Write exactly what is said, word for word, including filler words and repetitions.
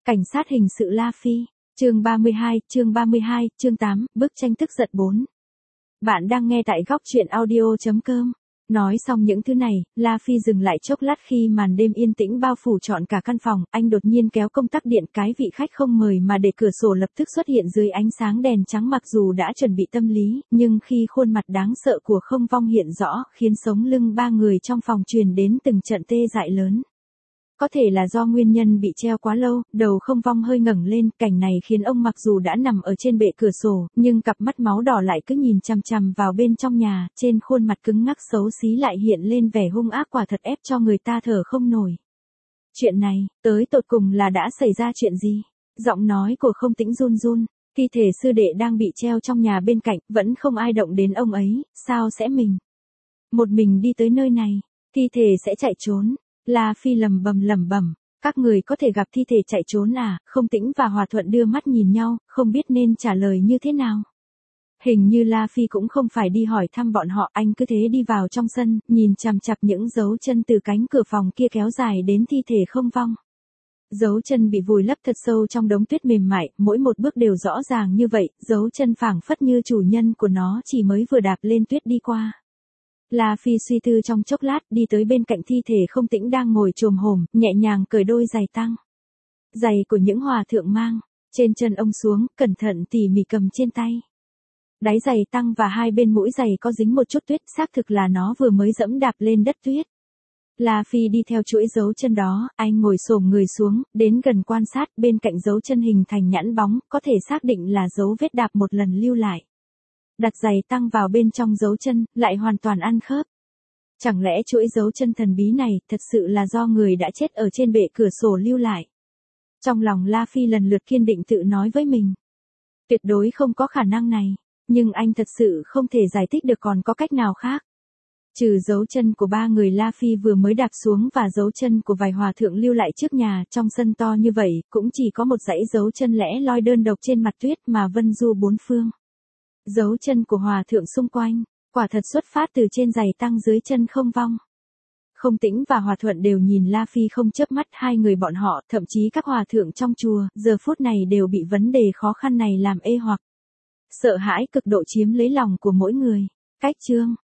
Cảnh sát hình sự La Phi, chương ba mươi hai, chương ba mươi hai, chương tám, bức tranh tức giận bốn. Bạn đang nghe tại góc truyện audio chấm com. Nói xong những thứ này, La Phi dừng lại chốc lát khi màn đêm yên tĩnh bao phủ trọn cả căn phòng, anh đột nhiên kéo công tắc điện, cái vị khách không mời mà để cửa sổ lập tức xuất hiện dưới ánh sáng đèn trắng. Mặc dù đã chuẩn bị tâm lý, nhưng khi khuôn mặt đáng sợ của Không Vong hiện rõ, khiến sống lưng ba người trong phòng truyền đến từng trận tê dại lớn. Có thể là do nguyên nhân bị treo quá lâu, đầu Không Vong hơi ngẩng lên, cảnh này khiến ông mặc dù đã nằm ở trên bệ cửa sổ, nhưng cặp mắt máu đỏ lại cứ nhìn chằm chằm vào bên trong nhà, trên khuôn mặt cứng ngắc xấu xí lại hiện lên vẻ hung ác, quả thật ép cho người ta thở không nổi. Chuyện này, tới tột cùng là đã xảy ra chuyện gì? Giọng nói của Không Tĩnh run run, thi thể sư đệ đang bị treo trong nhà bên cạnh, vẫn không ai động đến ông ấy, sao sẽ mình? Một mình đi tới nơi này, thi thể sẽ chạy trốn. La Phi lầm bầm lẩm bẩm, các người có thể gặp thi thể chạy trốn à? Không Tĩnh và Hòa Thuận đưa mắt nhìn nhau, không biết nên trả lời như thế nào. Hình như La Phi cũng không phải đi hỏi thăm bọn họ, anh cứ thế đi vào trong sân, nhìn chằm chằm những dấu chân từ cánh cửa phòng kia kéo dài đến thi thể Không Vong. Dấu chân bị vùi lấp thật sâu trong đống tuyết mềm mại, mỗi một bước đều rõ ràng như vậy, dấu chân phảng phất như chủ nhân của nó chỉ mới vừa đạp lên tuyết đi qua. La Phi suy tư trong chốc lát, đi tới bên cạnh thi thể Không Tĩnh đang ngồi chồm hổm, nhẹ nhàng cởi đôi giày tăng. Giày của những hòa thượng mang, trên chân ông xuống, cẩn thận tỉ mỉ cầm trên tay. Đáy giày tăng và hai bên mũi giày có dính một chút tuyết, xác thực là nó vừa mới dẫm đạp lên đất tuyết. La Phi đi theo chuỗi dấu chân đó, anh ngồi xổm người xuống, đến gần quan sát, bên cạnh dấu chân hình thành nhẵn bóng, có thể xác định là dấu vết đạp một lần lưu lại. Đặt giày tăng vào bên trong dấu chân, lại hoàn toàn ăn khớp. Chẳng lẽ chuỗi dấu chân thần bí này thật sự là do người đã chết ở trên bệ cửa sổ lưu lại? Trong lòng La Phi lần lượt kiên định tự nói với mình. Tuyệt đối không có khả năng này, nhưng anh thật sự không thể giải thích được còn có cách nào khác. Trừ dấu chân của ba người La Phi vừa mới đạp xuống và dấu chân của vài hòa thượng lưu lại trước nhà, trong sân to như vậy, cũng chỉ có một dãy dấu chân lẻ loi đơn độc trên mặt tuyết mà vân du bốn phương. Dấu chân của hòa thượng xung quanh, quả thật xuất phát từ trên giày tăng dưới chân Không Vong. Không Tĩnh và Hòa Thuận đều nhìn La Phi không chớp mắt, hai người bọn họ, thậm chí các hòa thượng trong chùa, giờ phút này đều bị vấn đề khó khăn này làm ê hoặc. Sợ hãi cực độ chiếm lấy lòng của mỗi người. Cách chương,